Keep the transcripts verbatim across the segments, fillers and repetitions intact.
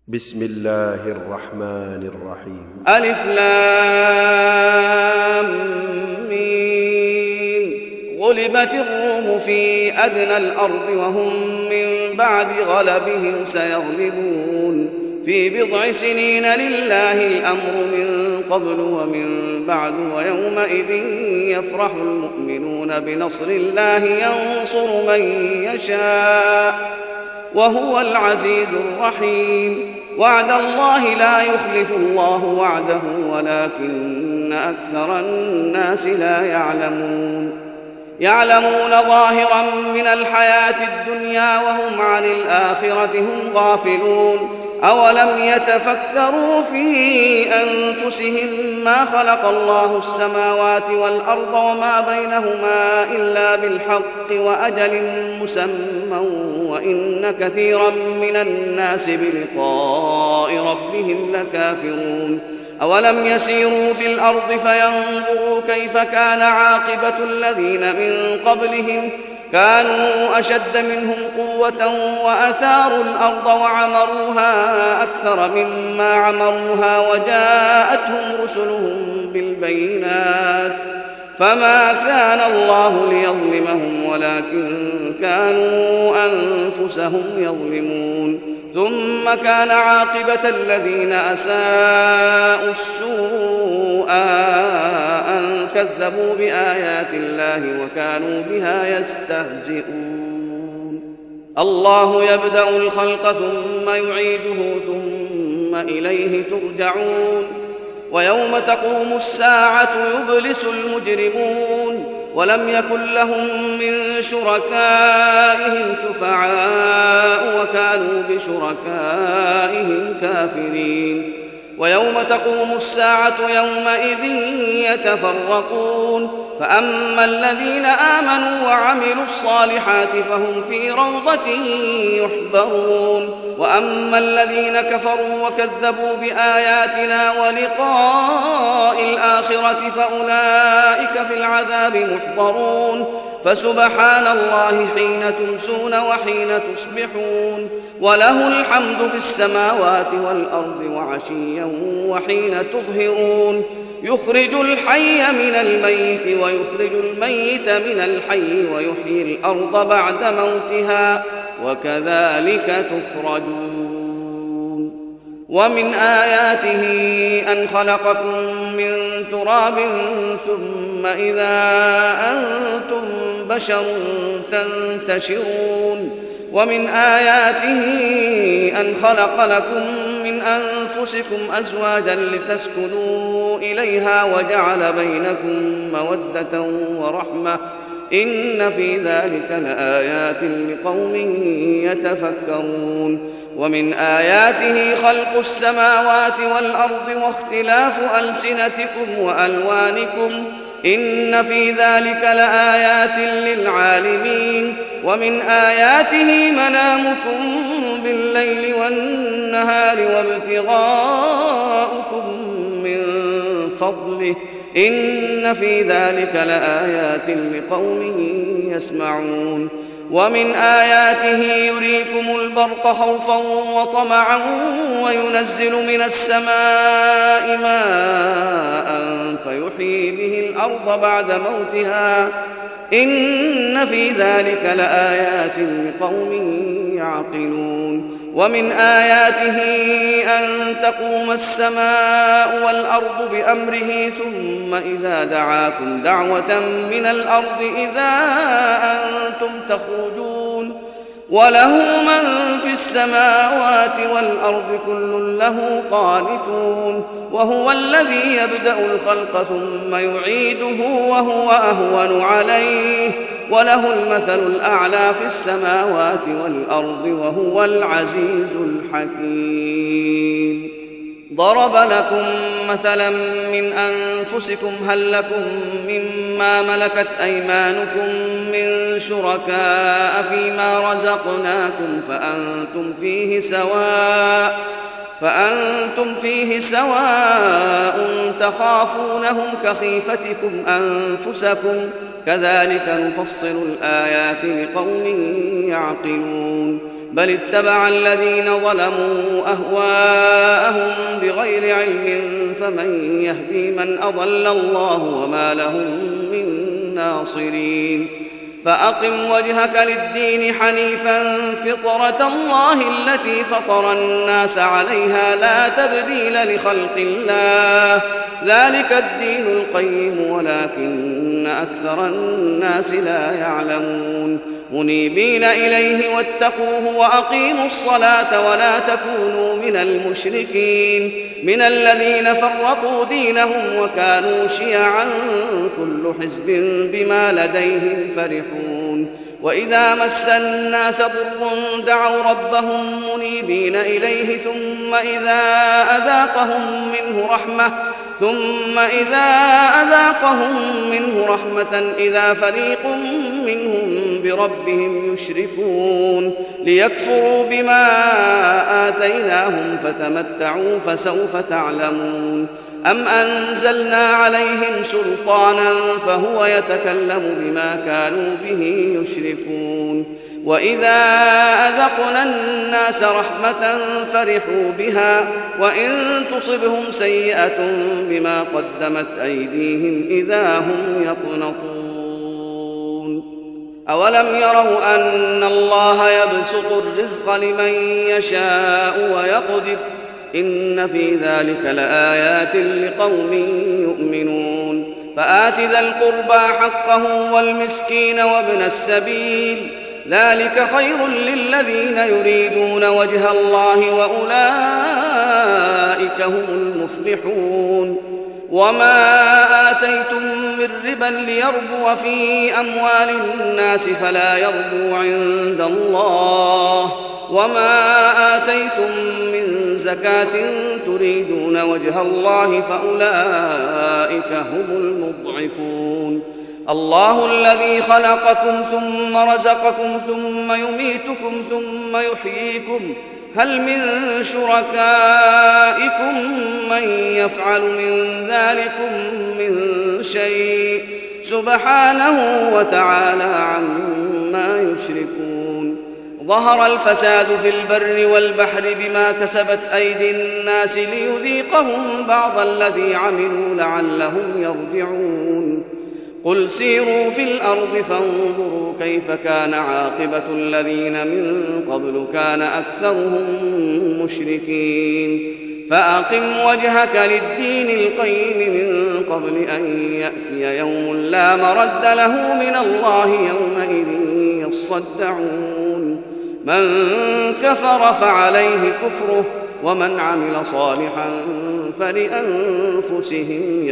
بسم الله الرحمن الرحيم. ألف لام ميم. غلبت الروم في أدنى الأرض وهم من بعد غلبهم سيغلبون في بضع سنين لله الأمر من قبل ومن بعد ويومئذ يفرح المؤمنون بنصر الله ينصر من يشاء وهو العزيز الرحيم. وعد الله لا يخلف الله وعده ولكن أكثر الناس لا يعلمون. يعلمون ظاهرا من الحياة الدنيا وهم عن الآخرة هم غافلون. أولم يتفكروا في أنفسهم ما خلق الله السماوات والأرض وما بينهما إلا بالحق وأجل مسمى وإن كثيرا من الناس بلقاء ربهم لكافرون. أولم يسيروا في الأرض فينظروا كيف كان عاقبة الذين من قبلهم كانوا أشد منهم قوة وأثاروا الأرض وعمروها أكثر مما عمروها وجاءتهم رسلهم بالبينات فما كان الله ليظلمهم ولكن كانوا أنفسهم يظلمون. ثم كان عاقبة الذين أساءوا السوء أن كذبوا بآيات الله وكانوا بها يستهزئون. الله يبدأ الخلق ثم يعيده ثم إليه ترجعون. ويوم تقوم الساعة يبلس المجرمون ولم يكن لهم من شركائهم شفعاء وكانوا بشركائهم كافرين. ويوم تقوم الساعة يومئذ يتفرقون فأما الذين آمنوا وعملوا الصالحات فهم في روضة يحبرون وأما الذين كفروا وكذبوا بآياتنا ولقاء الآخرة فأولئك في العذاب محضرون. فسبحان الله حين تمسون وحين تصبحون وله الحمد في السماوات والأرض وعشيا وحين تظهرون. يخرج الحي من الميت ويخرج الميت من الحي ويحيي الأرض بعد موتها وكذلك تخرجون. ومن آياته أن خلقكم من تراب ثم إذا أنتم بشر تنتشرون. ومن آياته أن خلق لكم من أنفسكم أزواجا لتسكنوا إليها وجعل بينكم مودة ورحمة إن في ذلك لآيات لقوم يتفكرون. ومن آياته خلق السماوات والأرض واختلاف ألسنتكم وألوانكم إن في ذلك لآيات للعالمين. ومن آياته منامكم بالليل والنهار وابتغاؤكم من فضله إن في ذلك لآيات لقوم يسمعون. ومن آياته يريكم البرق خوفا وطمعا وينزل من السماء ماء فيحيي به الأرض بعد موتها إن في ذلك لآيات لقوم يعقلون. ومن آياته أن تقوم السماء والأرض بأمره ثم إذا دعاكم دعوة من الأرض إذا أنتم تخرجون. وله من في السماوات والأرض كل له قانتون. وهو الذي يبدأ الخلق ثم يعيده وهو أهون عليه وله المثل الأعلى في السماوات والأرض وهو العزيز الحكيم. ضرب لكم مثلا من أنفسكم هل لكم مما ملكت أيمانكم من شركاء فيما رزقناكم فأنتم فيه سواء فأنتم فيه سواء تخافونهم كخيفتكم أنفسكم كذلك نفصل الآيات لقوم يعقلون. بل اتبع الذين ظلموا أهواءهم بغير علم فمن يهدي من أضل الله وما لهم من ناصرين فأقم وجهك للدين حنيفا فطرة الله التي فطر الناس عليها لا تبديل لخلق الله ذلك الدين القيم ولكن أكثر الناس لا يعلمون منيبين إليه واتقوه وأقيموا الصلاة ولا تكونوا من المشركين من الذين فرقوا دينهم وكانوا شيعا كل حزب بما لديهم فرحون وإذا مس الناس ضر دعوا ربهم منيبين إليه ثم إذا أذاقهم منه رحمة ثم إذا أذاقهم منه رحمة إذا فريق منهم بربهم يشركون ليكفروا بما آتيناهم فتمتعوا فسوف تعلمون أم أنزلنا عليهم سلطانا فهو يتكلم بما كانوا به يشركون وإذا أذقنا الناس رحمة فرحوا بها وإن تصبهم سيئة بما قدمت أيديهم إذا هم يقنطون أولم يروا أن الله يبسط الرزق لمن يشاء ويقدر إن في ذلك لآيات لقوم يؤمنون فآت ذا القربى حقه والمسكين وابن السبيل ذلك خير للذين يريدون وجه الله وأولئك هم المفلحون وما آتيتم من ربا ليربو في أموال الناس فلا يربو عند الله وما آتيتم من زكاة تريدون وجه الله فأولئك هم المضعفون الله الذي خلقكم ثم رزقكم ثم يميتكم ثم يحييكم هل من شركائكم من يفعل من ذلكم من شيء سبحانه وتعالى عما يشركون ظهر الفساد في البر والبحر بما كسبت أيدي الناس ليذيقهم بعض الذي عملوا لعلهم يرجعون قل سيروا في الأرض فانظروا كيف كان عاقبة الذين من قبل كان أكثرهم مشركين فأقم وجهك للدين القيم من قبل أن يأتي يوم لا مرد له من الله يومئذ يصدعون من كفر فعليه كفره ومن عمل صالحا فلأنفسهم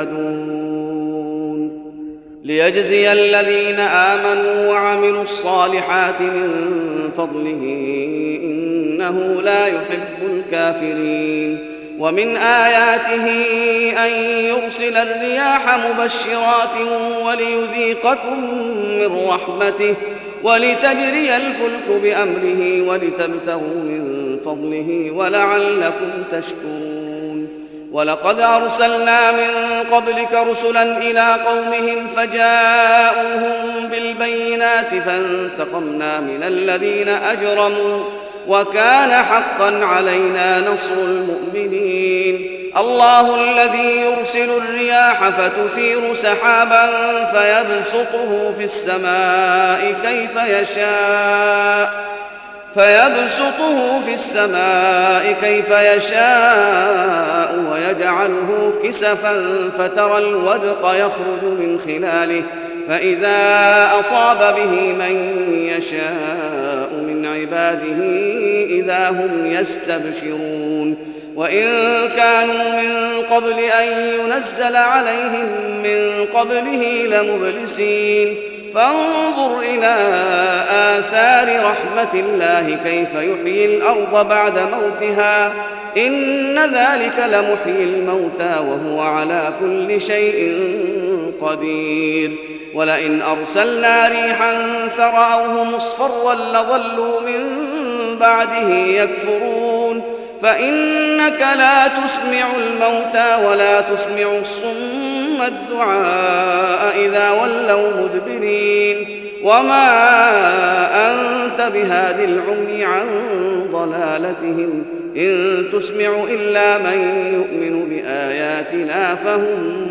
يمهدون ليجزي الذين آمنوا وعملوا الصالحات من فضله إنه لا يحب الكافرين ومن آياته أن يرسل الرياح مبشرات وليذيقكم من رحمته ولتجري الفلك بأمره ولتبتغوا من فضله ولعلكم تشكرون ولقد أرسلنا من قبلك رسلا إلى قومهم فجاءوهم بالبينات فانتقمنا من الذين أجرموا وكان حقا علينا نصر المؤمنين الله الذي يرسل الرياح فتثير سحابا فيبسطه في السماء كيف يشاء فيبسطه في السماء كيف يشاء ويجعله كسفا فترى الودق يخرج من خلاله فإذا أصاب به من يشاء من عباده إذا هم يستبشرون وإن كانوا من قبل أن ينزل عليهم من قبله لمبلسين فانظر إلى آثار رحمة الله كيف يحيي الأرض بعد موتها إن ذلك لمحيي الموتى وهو على كل شيء قدير ولئن أرسلنا ريحا فرأوه مصفرا لظلوا من بعده يكفرون فإنك لا تسمع الموتى ولا تسمع الصم الدعاء إذا ولوا مدبرين وما أنت بهاد العمي عن ضلالتهم إن تسمع إلا من يؤمن بآياتنا فهم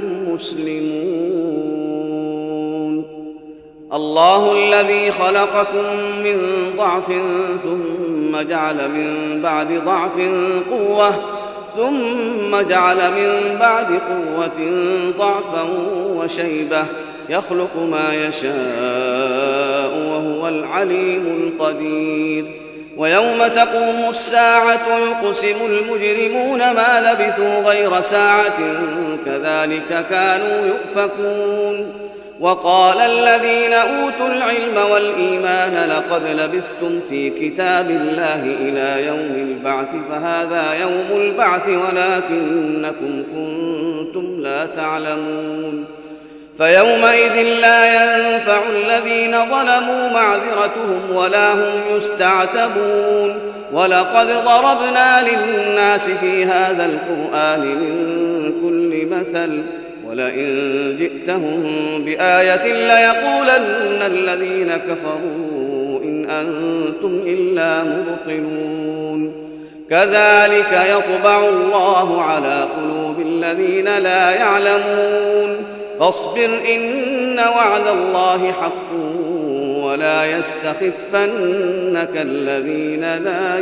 مسلمون. الله الذي خلقكم من ضعف ثم جعل من بعد ضعف قوة ثم جعل من بعد قوة ضعفا وشيبة يخلق ما يشاء وهو العليم القدير. ويوم تقوم الساعة يقسم المجرمون ما لبثوا غير ساعة كذلك كانوا يؤفكون. وقال الذين أوتوا العلم والإيمان لقد لبثتم في كتاب الله إلى يوم البعث فهذا يوم البعث ولكنكم كنتم لا تعلمون. فيومئذ لا ينفع الذين ظلموا معذرتهم ولا هم يستعتبون. ولقد ضربنا للناس في هذا القرآن من كل مثل ولئن جئتهم بآية ليقولن الذين كفروا إن أنتم إلا مبطلون. كذلك يطبع الله على قلوب الذين لا يعلمون. فاصبر إن وعد الله حق ولا يستخفنك الذين لا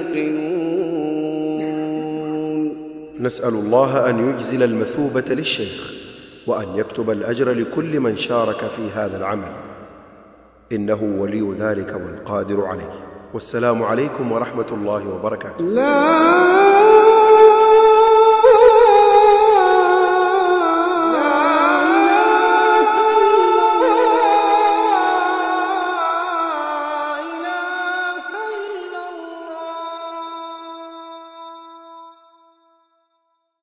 يوقنون. نسأل الله أن يجزل المثوبة للشيخ وأن يكتب الأجر لكل من شارك في هذا العمل، إنه ولي ذلك والقادر عليه. والسلام عليكم ورحمة الله وبركاته. لا